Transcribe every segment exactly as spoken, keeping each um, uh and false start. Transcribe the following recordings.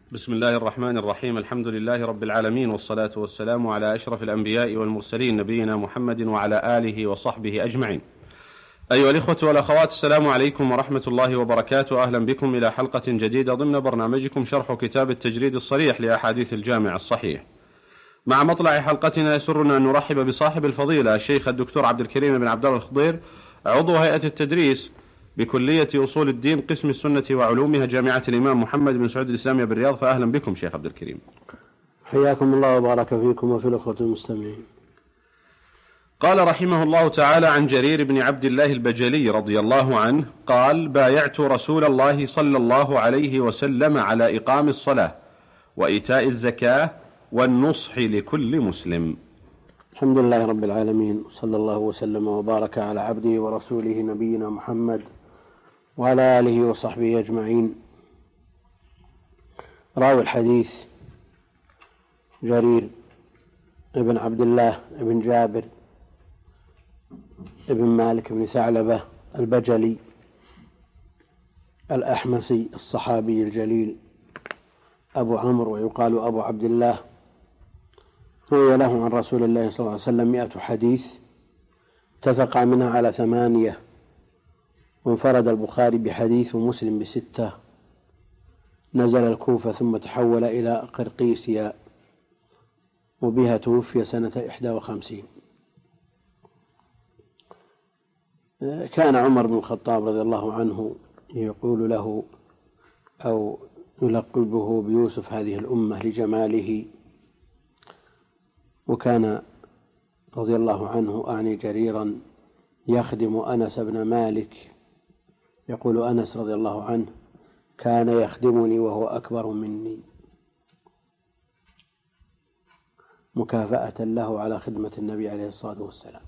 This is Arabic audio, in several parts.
بسم الله الرحمن الرحيم. الحمد لله رب العالمين، والصلاة والسلام على أشرف الأنبياء والمرسلين، نبينا محمد وعلى آله وصحبه أجمعين. أيها الإخوة والأخوات، السلام عليكم ورحمة الله وبركاته. أهلا بكم إلى حلقة جديدة ضمن برنامجكم شرح كتاب التجريد الصريح لأحاديث الجامع الصحيح. مع مطلع حلقتنا يسرنا أن نرحب بصاحب الفضيلة الشيخ الدكتور عبد الكريم بن عبد الله الخضير، عضو هيئة التدريس بكلية أصول الدين قسم السنة وعلومها جامعة الإمام محمد بن سعود الإسلامية بالرياض. فأهلا بكم شيخ عبد الكريم. حياكم الله وبارك فيكم وفي الأخوة المستمعين. قال رحمه الله تعالى عن جرير بن عبد الله البجلي رضي الله عنه قال: بايعت رسول الله صلى الله عليه وسلم على إقام الصلاة وإيتاء الزكاة والنصح لكل مسلم. الحمد لله رب العالمين، صلى الله وسلم وبارك على عبده ورسوله نبينا محمد وعلى آله وصحبه أجمعين. راوي الحديث جرير ابن عبد الله ابن جابر ابن مالك بن ثعلبة البجلي الأحمسي الصحابي الجليل أبو عمرو، ويقال أبو عبد الله. روي له عن رسول الله صلى الله عليه وسلم مئة حديث، اتفق منها على ثمانية، وانفرد البخاري بحديث ومسلم بستة. نزل الكوفة ثم تحول إلى قرقيسيا، وبها توفي سنة إحدى وخمسين. كان عمر بن الخطاب رضي الله عنه يقول له أو يلقبه بيوسف هذه الأمة لجماله، وكان رضي الله عنه أعني جريرا يخدم أنس بن مالك. يقول أنس رضي الله عنه: كان يخدمني وهو أكبر مني، مكافأة له على خدمة النبي عليه الصلاة والسلام.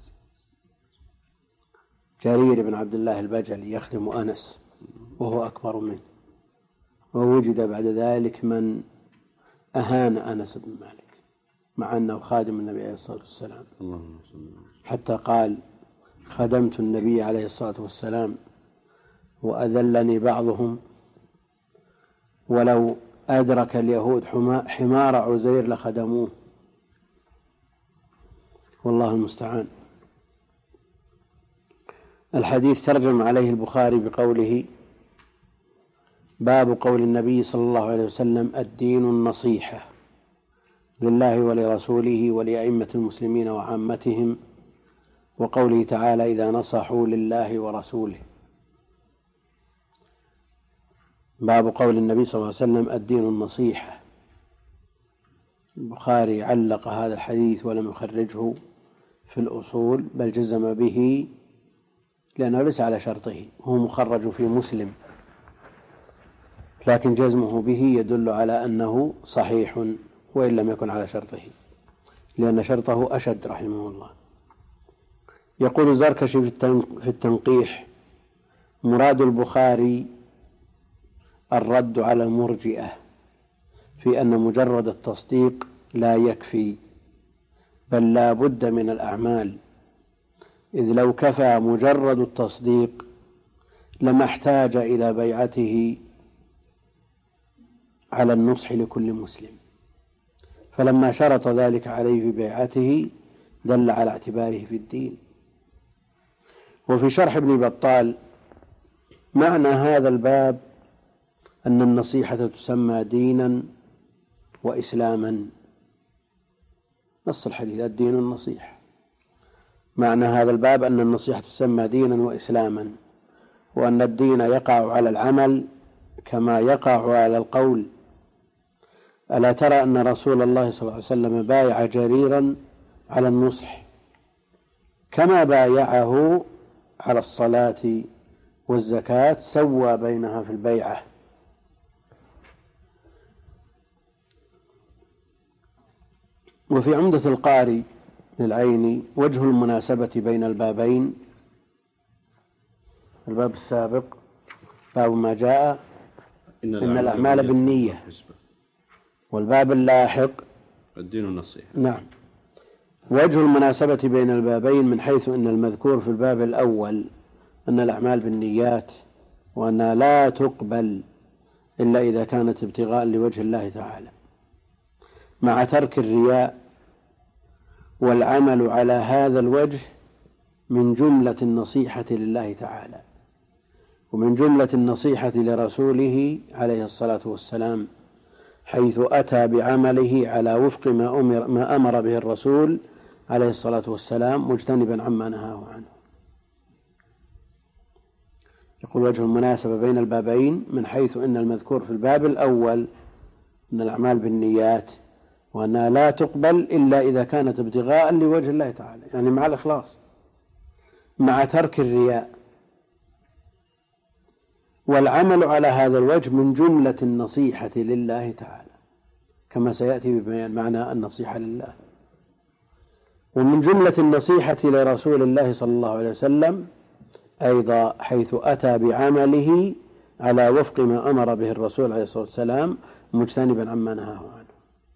جرير بن عبد الله البجلي يخدم أنس وهو أكبر منه، ووجد بعد ذلك من أهان أنس بن مالك مع أنه خادم النبي عليه الصلاة والسلام، حتى قال: خدمت النبي عليه الصلاة والسلام وأذلني بعضهم، ولو أدرك اليهود حمار عزير لخدموه، والله المستعان. الحديث ترجم عليه البخاري بقوله: باب قول النبي صلى الله عليه وسلم: الدين النصيحة لله ولرسوله ولأئمة المسلمين وعامتهم، وقوله تعالى: إذا نصحوا لله ورسوله. باب قول النبي صلى الله عليه وسلم: الدين النصيحة. البخاري علق هذا الحديث ولم يخرجه في الأصول، بل جزم به لأنه ليس على شرطه، هو مخرج في مسلم، لكن جزمه به يدل على أنه صحيح وإن لم يكن على شرطه، لأن شرطه أشد رحمه الله. يقول الزركشي في التنقيح: مراد البخاري الرد على المرجئة في أن مجرد التصديق لا يكفي، بل لا بد من الأعمال، إذ لو كفى مجرد التصديق لما احتاج إلى بيعته على النصح لكل مسلم، فلما شرط ذلك عليه في بيعته دل على اعتباره في الدين. وفي شرح ابن بطال: معنى هذا الباب أن النصيحة تسمى دينا وإسلاما. نص الحديث: الدين النصيحة. معنى هذا الباب أن النصيحة تسمى دينا وإسلاما، وأن الدين يقع على العمل كما يقع على القول. ألا ترى أن رسول الله صلى الله عليه وسلم بايع جريرا على النصح كما بايعه على الصلاة والزكاة، سوى بينها في البيعة. وفي عمدة القاري للعيني وجه المناسبة بين البابين: الباب السابق باب ما جاء إن, إن الأعمال بالنية، والباب اللاحق الدين النصيحة. نعم. وجه المناسبة بين البابين من حيث أن المذكور في الباب الأول أن الأعمال بالنيات، وأنها لا تقبل إلا إذا كانت ابتغاء لوجه الله تعالى، مع ترك الرياء، والعمل على هذا الوجه من جملة النصيحة لله تعالى، ومن جملة النصيحة لرسوله عليه الصلاة والسلام، حيث أتى بعمله على وفق ما أمر, ما أمر به الرسول عليه الصلاة والسلام، مجتنبا عما نهاه عنه. يقول: وجه المناسبة بين البابين من حيث أن المذكور في الباب الأول أن الأعمال بالنيات، وأنها لا تقبل إلا إذا كانت ابتغاء لوجه الله تعالى، يعني مع الإخلاص، مع ترك الرياء، والعمل على هذا الوجه من جملة النصيحة لله تعالى، كما سيأتي ببيان معنى النصيحة لله. ومن جملة النصيحة لرسول الله صلى الله عليه وسلم أيضا، حيث أتى بعمله على وفق ما أمر به الرسول عليه الصلاة والسلام، مجتنبا عما نهاه عنه.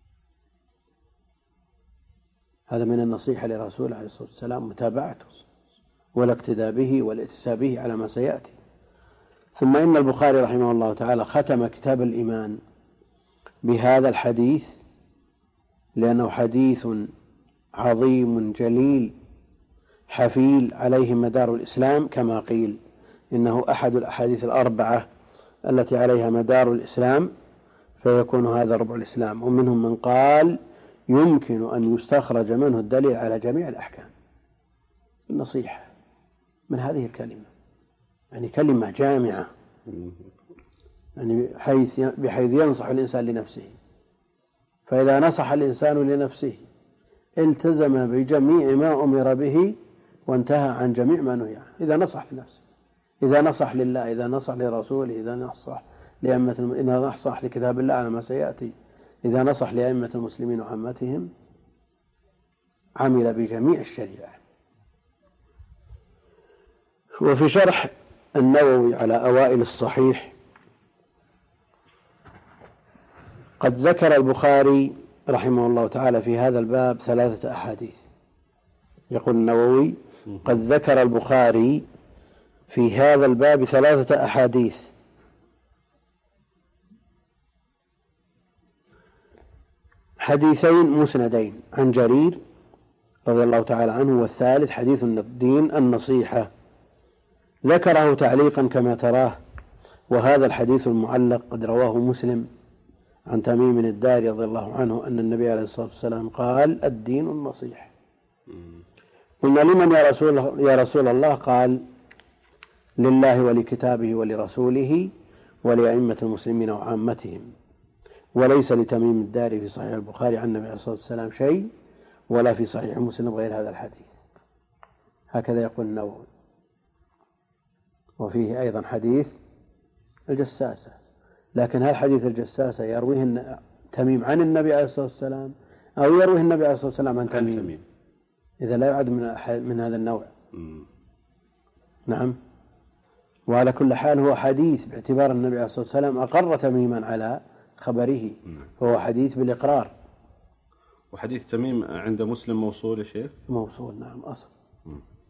هذا من النصيحة لرسول عليه الصلاة والسلام، متابعته والاقتداء به والاتساب به على ما سيأتي. ثم إن البخاري رحمه الله تعالى ختم كتاب الإيمان بهذا الحديث، لأنه حديث عظيم جليل حفيل عليه مدار الإسلام، كما قيل إنه أحد الأحاديث الأربعة التي عليها مدار الإسلام، فيكون هذا ربع الإسلام. ومنهم من قال يمكن أن يستخرج منه الدليل على جميع الأحكام. النصيحة من هذه الكلمة، يعني كلمة جامعة، يعني بحيث بحيث ينصح الإنسان لنفسه، فإذا نصح الإنسان لنفسه التزم بجميع ما أمر به وانتهى عن جميع ما نهي عنه. إذا نصح لنفسه، إذا نصح لله، إذا نصح لرسوله، إذا نصح لأئمة، إذا نصح لكتاب الله على ما سيأتي، إذا نصح لأئمة المسلمين وعامتهم، عمل بجميع الشريعة. وفي شرح النووي على أوائل الصحيح قد ذكر البخاري رحمه الله تعالى في هذا الباب ثلاثة أحاديث. يقول النووي: قد ذكر البخاري في هذا الباب ثلاثة أحاديث، حديثين مسندين عن جرير رضي الله تعالى عنه، والثالث حديث الدين النصيحة، ذكره تعليقا كما تراه. وهذا الحديث المعلق قد رواه مسلم عن تميم الداري رضي الله عنه أن النبي عليه الصلاة والسلام قال: الدين النصيحة. قلنا: لمن يا رسول, يا رسول الله؟ قال: لله ولكتابه ولرسوله ولأئمة المسلمين وعامتهم. وليس لتميم الداري في صحيح البخاري عن النبي عليه الصلاة والسلام شيء، ولا في صحيح مسلم غير هذا الحديث. هكذا يقول النووي. وفيه أيضا حديث الجساسة، لكن هل حديث الجساسة يرويه تميم عن النبي عليه الصلاة والسلام أو يرويه النبي عليه الصلاة والسلام عن تميم؟ عن تميم. إذا لا يعد من, من هذا النوع. م. نعم. وعلى كل حال هو حديث باعتبار النبي عليه الصلاة والسلام أقر تميما على خبره، م. فهو حديث بالإقرار. وحديث تميم عند مسلم موصول يا شيخ؟ موصول، نعم، أصل. م.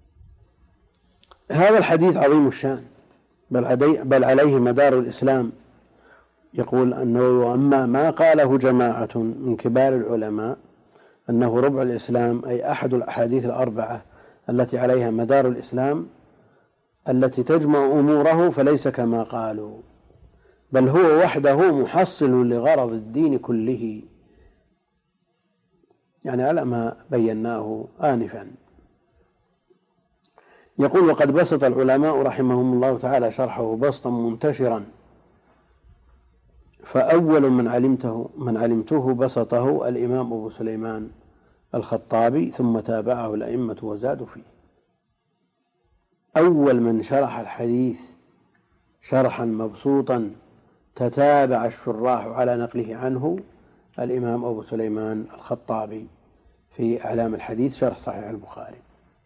هذا الحديث عظيم الشان، بل, بل عليه مدار الإسلام. يقول أنه: أما ما قاله جماعة من كبار العلماء أنه ربع الإسلام، أي أحد الأحاديث الأربعة التي عليها مدار الإسلام التي تجمع أموره، فليس كما قالوا، بل هو وحده محصل لغرض الدين كله، يعني على ما بيناه آنفا. يقول: وقد بسط العلماء رحمهم الله تعالى شرحه بسطا منتشرا، فأول من علمته من علمته بسطه الإمام أبو سليمان الخطابي، ثم تابعه الأئمة وزادوا فيه. أول من شرح الحديث شرحا مبسوطا تتابع الشراح على نقله عنه الإمام أبو سليمان الخطابي في أعلام الحديث شرح صحيح البخاري.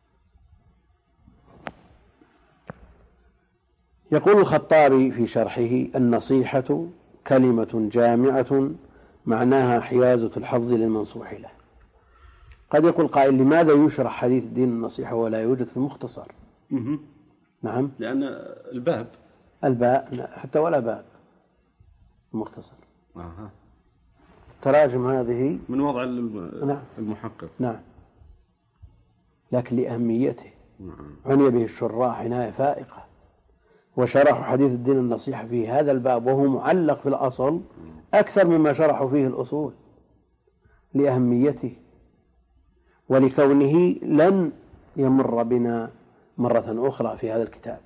يقول الخطابي في شرحه: النصيحة كلمة جامعة معناها حيازة الحظ للمنصوح له. قد يقول قائل: لماذا يشرح حديث الدين النصيحة ولا يوجد في المختصر؟ نعم، لأن الباب الباب حتى ولا باب، المختصر. آه. تراجم هذه من وضع المحقق. نعم، لكن لأهميته عني به الشراح عناية فائقة، وشرحوا حديث الدين النصيحة في هذا الباب وهو معلق في الأصل أكثر مما شرحوا فيه الأصول، لأهميته ولكونه لن يمر بنا مرة أخرى في هذا الكتاب.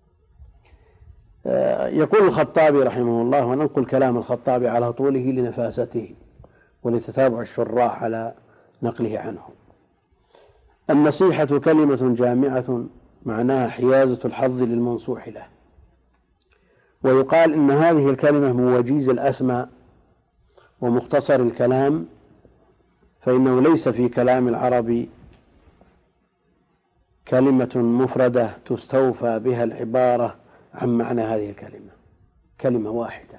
يقول الخطابي رحمه الله، وننقل كلام الخطابي على طوله لنفاسته ولتتابع الشراح على نقله عنه: النصيحة كلمة جامعة معناها حيازة الحظ للمنصوح له. ويقال إن هذه الكلمة من وجيز الأسماء ومختصر الكلام، فإنه ليس في كلام العرب كلمة مفردة تستوفى بها العبارة عن معنى هذه الكلمة، كلمة واحدة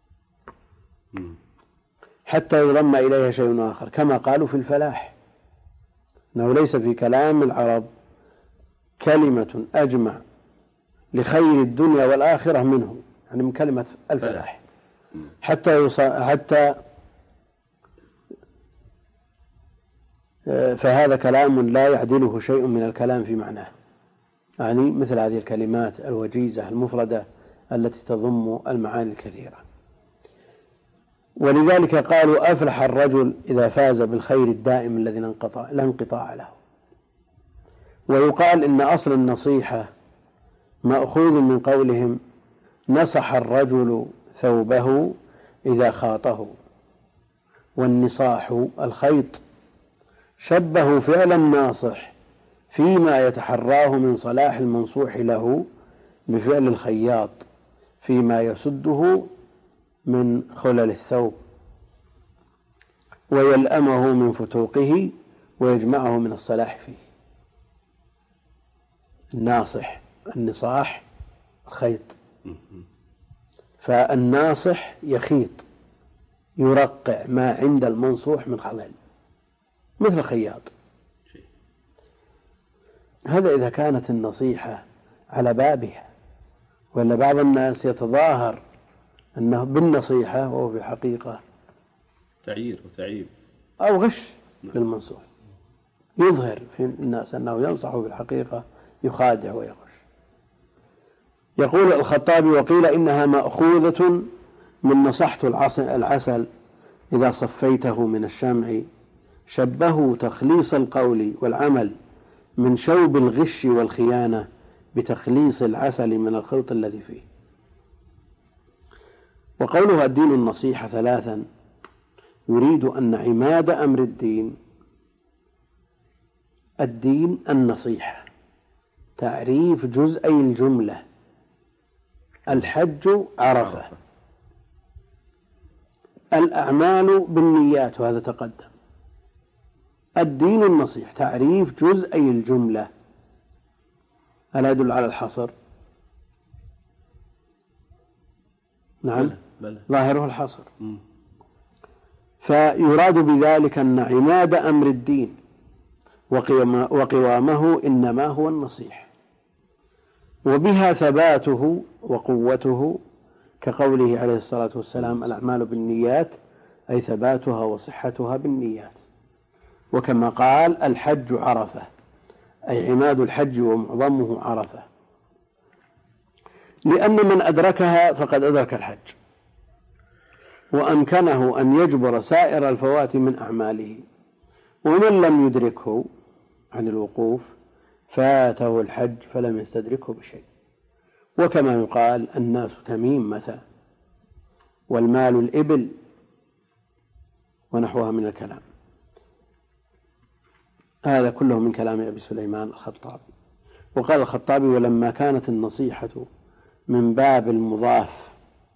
حتى يضم إليها شيء آخر، كما قالوا في الفلاح أنه ليس في كلام العرب كلمة أجمع لخير الدنيا والآخرة منه، يعني من كلمة الفلاح، حتى حتى فهذا كلام لا يعدله شيء من الكلام في معناه، يعني مثل هذه الكلمات الوجيزة المفردة التي تضم المعاني الكثيرة. ولذلك قالوا: أفلح الرجل إذا فاز بالخير الدائم الذي لا انقطاع له. ويقال إن أصل النصيحة مأخوذ من قولهم: نصح الرجل ثوبه إذا خاطه، والنصاح الخيط، شبه فعل الناصح فيما يتحراه من صلاح المنصوح له بفعل الخياط فيما يسده من خلل الثوب ويلأمه من فتوقه ويجمعه من الصلاح فيه. الناصح، النصاح، الخيط. فالناصح يخيط يرقع ما عند المنصوح من خلل مثل الخياط. هذا إذا كانت النصيحة على بابها، ولا بعض الناس يتظاهر أنه بالنصيحة وهو في الحقيقة تعيير وتعييب أو غش للمنصوح، يظهر في الناس أنه ينصح في الحقيقة يخادع ويغش. يقول الخطابي: وقيل إنها مأخوذة من نصحت العسل إذا صفيته من الشمع، شبهوا تخليص القول والعمل من شوب الغش والخيانة بتخليص العسل من الخلط الذي فيه. وقولها الدين النصيحة ثلاثا يريد أن عماد أمر الدين الدين النصيحة، تعريف جزئي الجملة: الحج عرفة، الأعمال بالنيات، وهذا تقدم. الدين النصيحة تعريف جزئي الجملة، ألا يدل على الحصر؟ نعم، ظاهره الحصر. فيراد بذلك أن عماد أمر الدين وقوامه إنما هو النصيحة، وبها ثباته وقوته، كقوله عليه الصلاة والسلام: الأعمال بالنيات، أي ثباتها وصحتها بالنيات. وكما قال: الحج عرفة، أي عماد الحج ومعظمه عرفة، لأن من أدركها فقد أدرك الحج، وأمكنه أن يجبر سائر الفوات من أعماله. ومن لم يدركه عن الوقوف فاته الحج فلم يستدركه بشيء. وكما يقال: الناس تميمة والمال الإبل، ونحوها من الكلام. هذا كله من كلام أبي سليمان الخطابي. وقال الخطابي: ولما كانت النصيحة من باب المضاف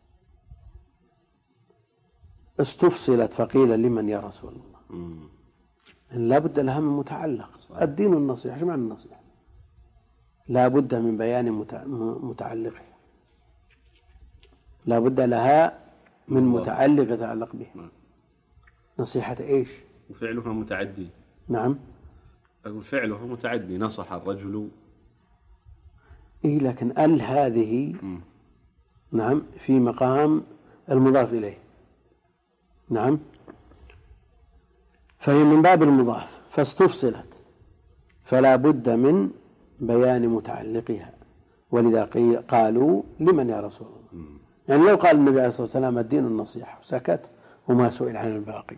استفصلت فقيل لمن يا رسول الله؟ إن لا بد لها من متعلق. الدين النصيحة، شو معنى النصيحة؟ لا بد من بيان متعلقها، لا بد لها من متعلق يتعلق بها. نصيحة إيش؟ وفعلها متعدي. نعم، أقول فعله متعدي، نصح الرجل. إيه، لكن ال هذه م. نعم في مقام المضاف إليه. نعم، فهي من باب المضاف فاستفصلت، فلا بد من بيان متعلقها، ولذا قالوا لمن يا رسول الله؟ يعني لو قال النبي عليه الصلاة والسلام الدين النصيحة وسكت وما سئل عن الباقي،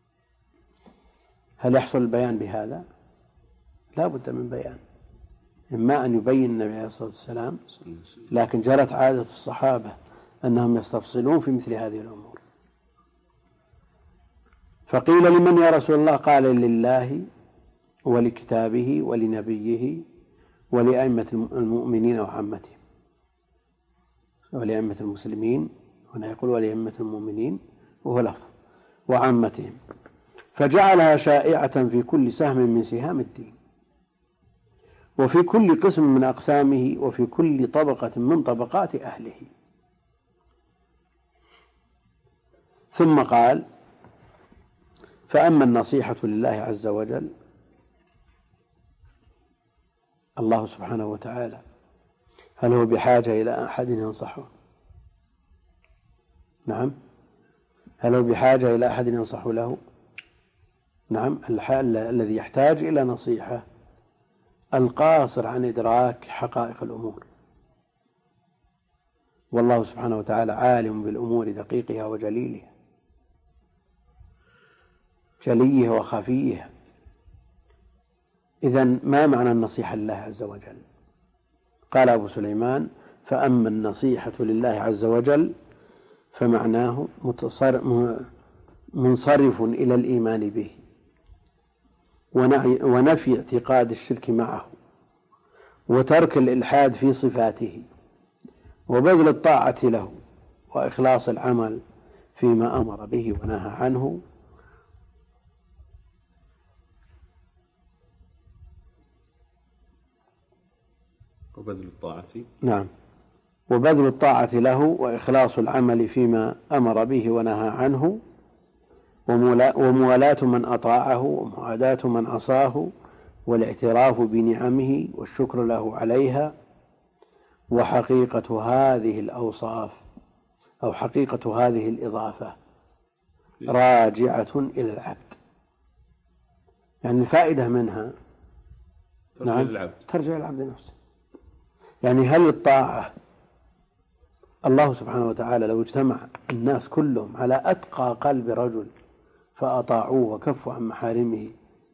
هل يحصل البيان بهذا؟ لا بد من بيان، إما أن يبين النبي عليه الصلاة والسلام، لكن جرت عادة الصحابة أنهم يستفصلون في مثل هذه الأمور. فقيل لمن يا رسول الله؟ قال لله ولكتابه ولنبيه ولأئمة المؤمنين وعامتهم، ولأئمة المسلمين، هنا يقول ولأئمة المؤمنين وهو لفظ، وعامتهم، فجعلها شائعة في كل سهم من سهام الدين، وفي كل قسم من أقسامه، وفي كل طبقة من طبقات أهله. ثم قال: فأما النصيحة لله عز وجل، الله سبحانه وتعالى هل هو بحاجة إلى أحد ينصحه؟ نعم. هل هو بحاجة إلى أحد ينصح له؟ نعم. الذي يحتاج إلى نصيحة القاصر عن إدراك حقائق الأمور، والله سبحانه وتعالى عالم بالأمور دقيقها وجليلها، جليها وخفيها. إذن ما معنى النصيحة لله عز وجل؟ قال أبو سليمان: فأما النصيحة لله عز وجل فمعناه منصرف إلى الإيمان به ونفي اعتقاد الشرك معه وترك الإلحاد في صفاته وبذل الطاعة له وإخلاص العمل فيما أمر به ونهى عنه، وبذل الطاعة نعم وبذل الطاعة له وإخلاص العمل فيما أمر به ونهى عنه، وموالاة من أطاعه ومعاداة من عصاه، والاعتراف بنعمه والشكر له عليها. وحقيقة هذه الأوصاف أو حقيقة هذه الإضافة راجعة إلى العبد، يعني الفائدة منها ترجع نعم للعبد. ترجع للعبد نفسه. يعني هل الطاعة، الله سبحانه وتعالى لو اجتمع الناس كلهم على أتقى قلب رجل فأطاعوه وكفوا عن محارمه،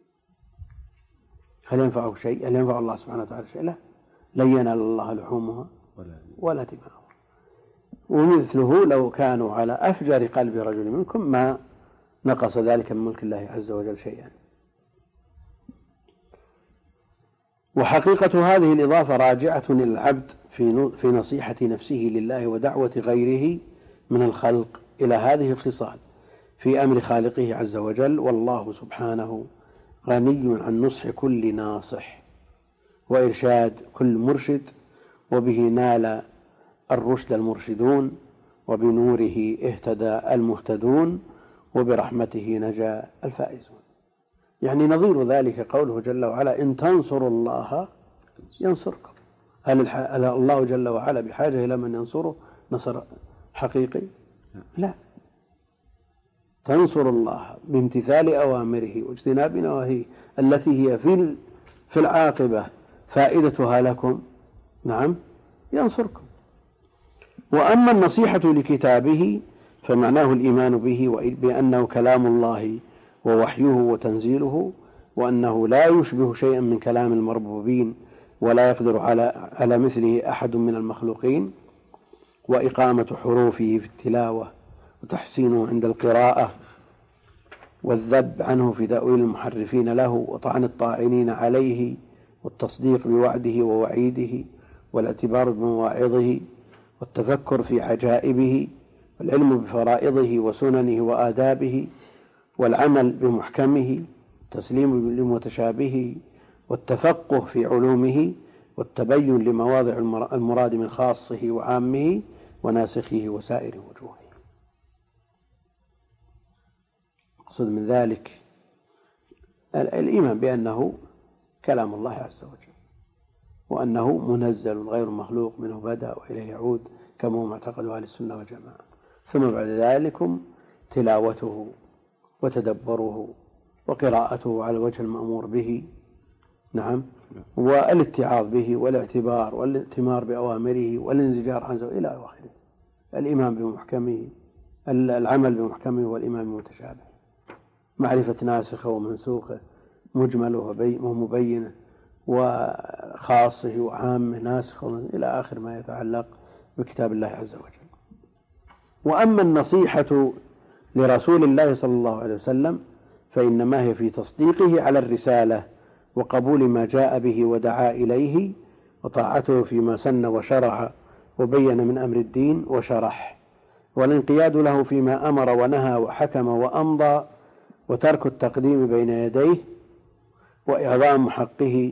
هل ينفعه شيء؟ هل ينفع الله سبحانه وتعالى شيء؟ لا، لن ينال الله لحومها ولا دماؤها. ومثله لو كانوا على أفجر قلب رجل منكم ما نقص ذلك من ملك الله عز وجل شيئا. وحقيقة هذه الإضافة راجعة إلى العبد في نصيحة نفسه لله ودعوة غيره من الخلق إلى هذه الخصال في أمر خالقه عز وجل. والله سبحانه غني عن نصح كل ناصح وإرشاد كل مرشد، وبه نال الرشد المرشدون، وبنوره اهتدى المهتدون، وبرحمته نجا الفائزون. يعني نظير ذلك قوله جل وعلا: إن تنصروا الله ينصركم. هل الله جل وعلا بحاجة إلى من ينصره نصر حقيقي؟ لا. تنصر الله بامتثال أوامره واجتناب نواهيه التي هي في في العاقبة فائدتها لكم، نعم ينصركم. وأما النصيحة لكتابه فمعناه الإيمان به وبأنه كلام الله ووحيه وتنزيله، وأنه لا يشبه شيئا من كلام المربوبين ولا يقدر على على مثله أحد من المخلوقين، وإقامة حروفه في التلاوة وتحسينه عند القراءة، والذب عنه في تأويل المحرفين له وطعن الطاعنين عليه، والتصديق بوعده ووعيده، والاعتبار بمواعظه، والتفكر في عجائبه، والعلم بفرائضه وسننه وآدابه، والعمل بمحكمه، التسليم لمتشابهه، والتفقه في علومه، والتبين لمواضع المراد من خاصه وعامه وناسخه وسائر وجوهه. أقصد من ذلك الإيمان بأنه كلام الله عز وجل، وأنه منزل غير مخلوق، منه بدأ وإليه يعود، كما هو معتقد أهل السنة والجماعة. ثم بعد ذلك تلاوته وتدبره وقراءته على الوجه المأمور به، نعم، والاتعاظ به والاعتبار والائتمار بأوامره والانزجار عنه إلى آخره. الإيمان بمحكمه، العمل بمحكمه والإيمان بمتشابه، معرفة ناسخه ومنسوخه، مجمله ومبينه، وخاصه وعامه، ناسخه، إلى آخر ما يتعلق بكتاب الله عز وجل. وأما النصيحة لرسول الله صلى الله عليه وسلم فإنما هي في تصديقه على الرسالة وقبول ما جاء به ودعا إليه، وطاعته فيما سن وشرع وبين من أمر الدين وشرح، والانقياد له فيما أمر ونهى وحكم وأمضى، وترك التقديم بين يديه، وإعظام حقه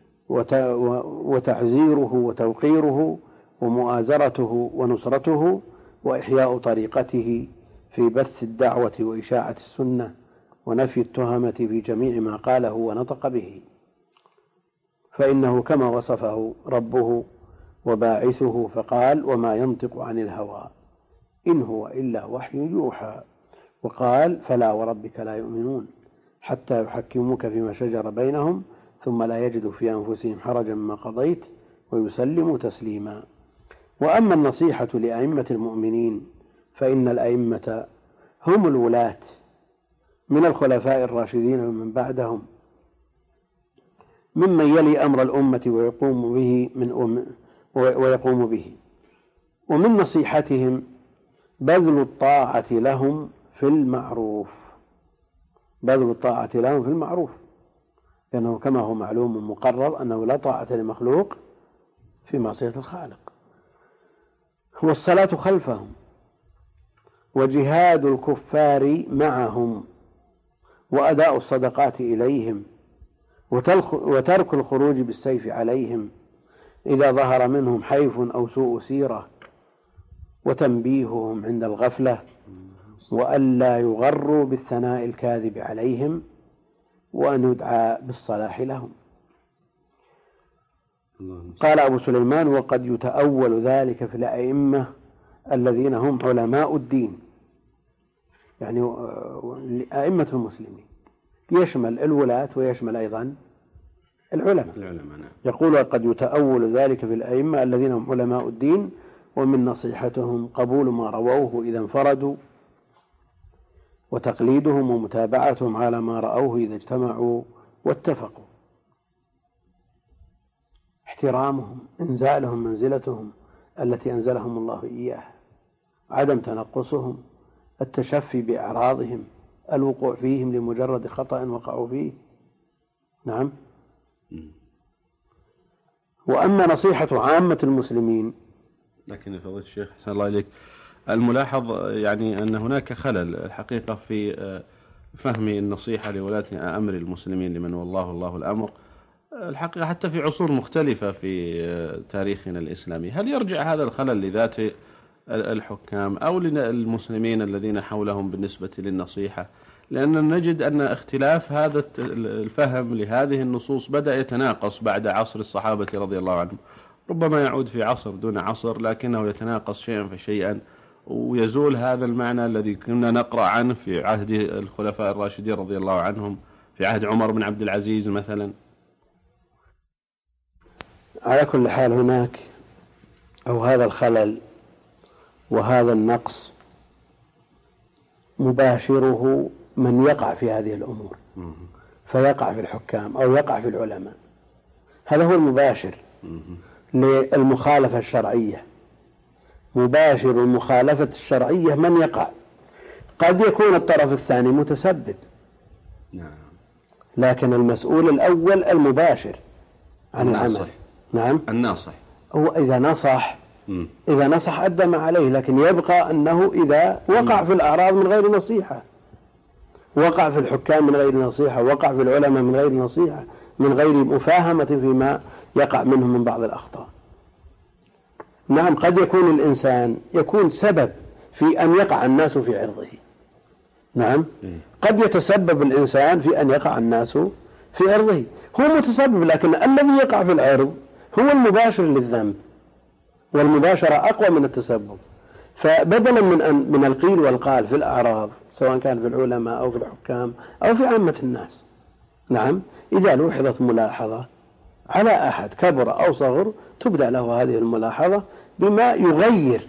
وتعزيره وتوقيره ومؤازرته ونصرته، وإحياء طريقته في بث الدعوة وإشاعة السنة ونفي التهمة في جميع ما قاله ونطق به، فإنه كما وصفه ربه وباعثه فقال: وما ينطق عن الهوى إن هو إلا وحي يوحى. وقال: فلا وربك لا يؤمنون حتى يحكموك فيما شجر بينهم ثم لا يجدوا في أنفسهم حرجا مما قضيت ويسلموا تسليما. وأما النصيحة لأئمة المؤمنين فإن الأئمة هم الولاة من الخلفاء الراشدين ومن بعدهم، ممن يلي أمر الأمة ويقوم به من أم ويقوم به ومن نصيحتهم بذل الطاعة لهم في المعروف بذل الطاعة لهم في المعروف لأنه كما هو معلوم مقرر أنه لا طاعة لمخلوق في معصية الخالق، والصلاة خلفهم، وجهاد الكفار معهم، وأداء الصدقات إليهم، وترك الخروج بالسيف عليهم إذا ظهر منهم حيف أو سوء سيرة، وتنبيههم عند الغفلة، وألا يغروا بالثناء الكاذب عليهم، وأن يدعى بالصلاح لهم. قال أبو سليمان: وقد يتأول ذلك في الأئمة الذين هم علماء الدين، يعني أئمة المسلمين، يشمل الولاة ويشمل أيضا العلماء. يقول: قد يتأول ذلك في الأئمة الذين هم علماء الدين، ومن نصيحتهم قبول ما رووه إذا انفردوا، وتقليدهم ومتابعتهم على ما رأوه إذا اجتمعوا واتفقوا، احترامهم، إنزالهم منزلتهم التي أنزلهم الله إياها، عدم تنقصهم، التشفي بأعراضهم، الوقوع فيهم لمجرد خطأ وقعوا فيه. نعم. وأما نصيحة عامة المسلمين، لكن فضيلة الشيخ صلى الله عليك، الملاحظ يعني أن هناك خلل الحقيقة في فهم النصيحة لولاة أمر المسلمين لمن والله الله الأمر، الحقيقة حتى في عصور مختلفة في تاريخنا الإسلامي. هل يرجع هذا الخلل لذات الحكام أو للمسلمين الذين حولهم بالنسبة للنصيحة؟ لأن نجد أن اختلاف هذا الفهم لهذه النصوص بدأ يتناقص بعد عصر الصحابة رضي الله عنهم، ربما يعود في عصر دون عصر لكنه يتناقص شيئا فشيئا، ويزول هذا المعنى الذي كنا نقرأ عنه في عهد الخلفاء الراشدين رضي الله عنهم، في عهد عمر بن عبد العزيز مثلا. على كل حال هناك أو هذا الخلل وهذا النقص مباشره من يقع في هذه الأمور، فيقع في الحكام أو يقع في العلماء، هذا هو المباشر للمخالفة الشرعية. مباشر المخالفة الشرعية من يقع، قد يكون الطرف الثاني متسبب، لكن المسؤول الأول المباشر عن العمل. نعم، الناصح هو إذا نصح إذا نصح أدى ما عليه، لكن يبقى أنه إذا وقع في الأعراض من غير نصيحة، وقع في الحكام من غير نصيحة، وقع في العلماء من غير نصيحة، من غير مفاهمة فيما يقع منهم من بعض الأخطاء. نعم، قد يكون الإنسان يكون سبب في أن يقع الناس في عرضه. نعم، قد يتسبب الإنسان في أن يقع الناس في عرضه، هو متسبب، لكن الذي يقع في العرض هو المباشر للذنب، والمباشرة أقوى من التسبب. فبدلا من أن من القيل والقال في الأعراض سواء كان في العلماء أو في الحكام أو في عامة الناس، نعم، إذا لوحظت ملاحظة على أحد كبر أو صغر تبدأ له هذه الملاحظة بما يغير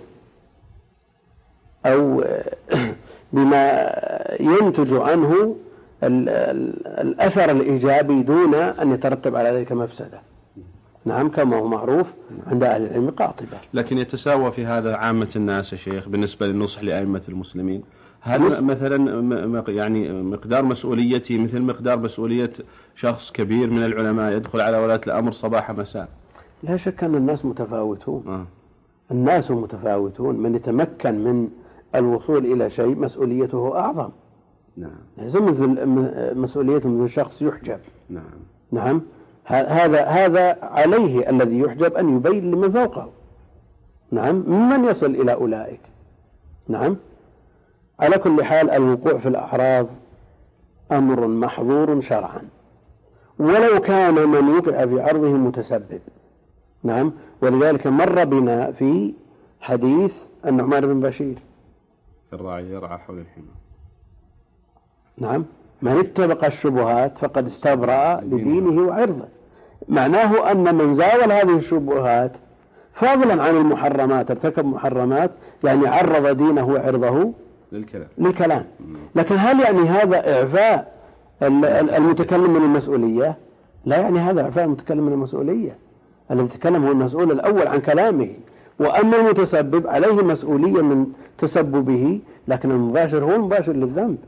أو بما ينتج عنه الأثر الإيجابي دون أن يترتب على ذلك مفسدة، نعم، كما هو معروف عند أهل العلم قاطبة. لكن يتساوى في هذا عامة الناس يا شيخ بالنسبة للنصح لأئمة المسلمين؟ هل مثلا يعني مقدار مسؤوليتي مثل مقدار مسؤولية شخص كبير من العلماء يدخل على ولاة الأمر صباح مساء؟ لا شك أن الناس متفاوتون. آه. الناس متفاوتون، من يتمكن من الوصول إلى شيء مسؤوليته أعظم. نعم. ليس مثل مسؤوليته مثل شخص يحجب. نعم. نعم. هذا هذا عليه الذي يحجب أن يبين لمن فوقه. نعم. ممن يصل إلى أولئك. نعم. على كل حال الوقوع في الأعراض أمر محظور شرعا، ولو كان من يقع في عرضه متسبب. نعم. ولذلك مر بنا في حديث النعمان بن بشير الراعي يرعى حول الحمى. نعم. من اتبق الشبهات فقد استبرأ لدينه وعرضه. معناه أن من زاول هذه الشبهات فضلا عن المحرمات ارتكب محرمات، يعني عرض دينه وعرضه للكلام. للكلام. لكن هل يعني هذا إعفاء المتكلم من المسؤولية؟ لا يعني هذا إعفاء المتكلم من المسؤولية. الذي يتكلم هو المسؤول الأول عن كلامه، وأما المتسبب عليه مسؤولية من تسببه، لكن المباشر هو المباشر للذنب.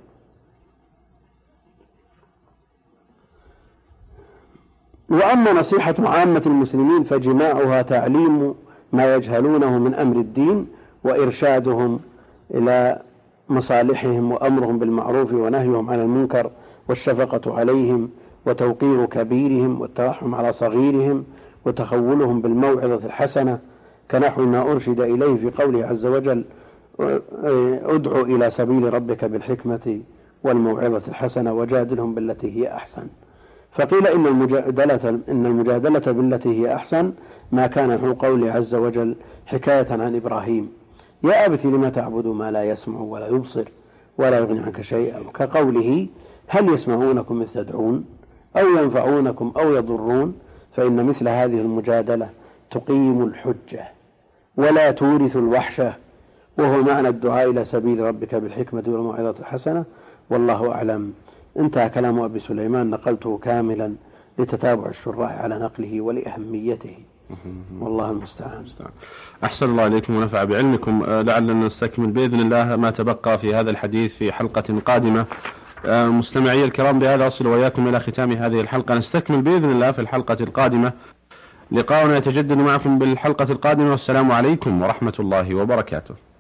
وأما نصيحة عامة المسلمين فجماعها تعليم ما يجهلونه من أمر الدين وإرشادهم إلى مصالحهم وأمرهم بالمعروف ونهيهم عن المنكر والشفقة عليهم وتوقير كبيرهم والترحم على صغيرهم وتخولهم بالموعظة الحسنة، كنحو ما أرشد إليه في قوله عز وجل: ادعو إلى سبيل ربك بالحكمة والموعظة الحسنة وجادلهم بالتي هي أحسن. فقيل إن المجادلة, إن المجادلة بالتي هي أحسن ما كان نحو قوله عز وجل حكاية عن إبراهيم: يا أبت لما تعبد ما لا يسمع ولا يبصر ولا يغني عنك شيئا، كقوله: هل يسمعونكم إذ تدعون أو ينفعونكم أو يضرون. فإن مثل هذه المجادلة تقيم الحجة ولا تورث الوحشة، وهو معنى الدعاء إلى سبيل ربك بالحكمة والموعظة الحسنة. والله أعلم. انتهى كلام أبي سليمان، نقلته كاملا لتتابع الشراح على نقله ولأهميته، والله المستعان. أحسن الله إليكم ونفع بعلمكم. لعلنا نستكمل بإذن الله ما تبقى في هذا الحديث في حلقة قادمة. مستمعي الكرام، بهذا أصل وإياكم إلى ختام هذه الحلقة. نستكمل بإذن الله في الحلقة القادمة. لقاؤنا يتجدد معكم بالحلقة القادمة، والسلام عليكم ورحمة الله وبركاته.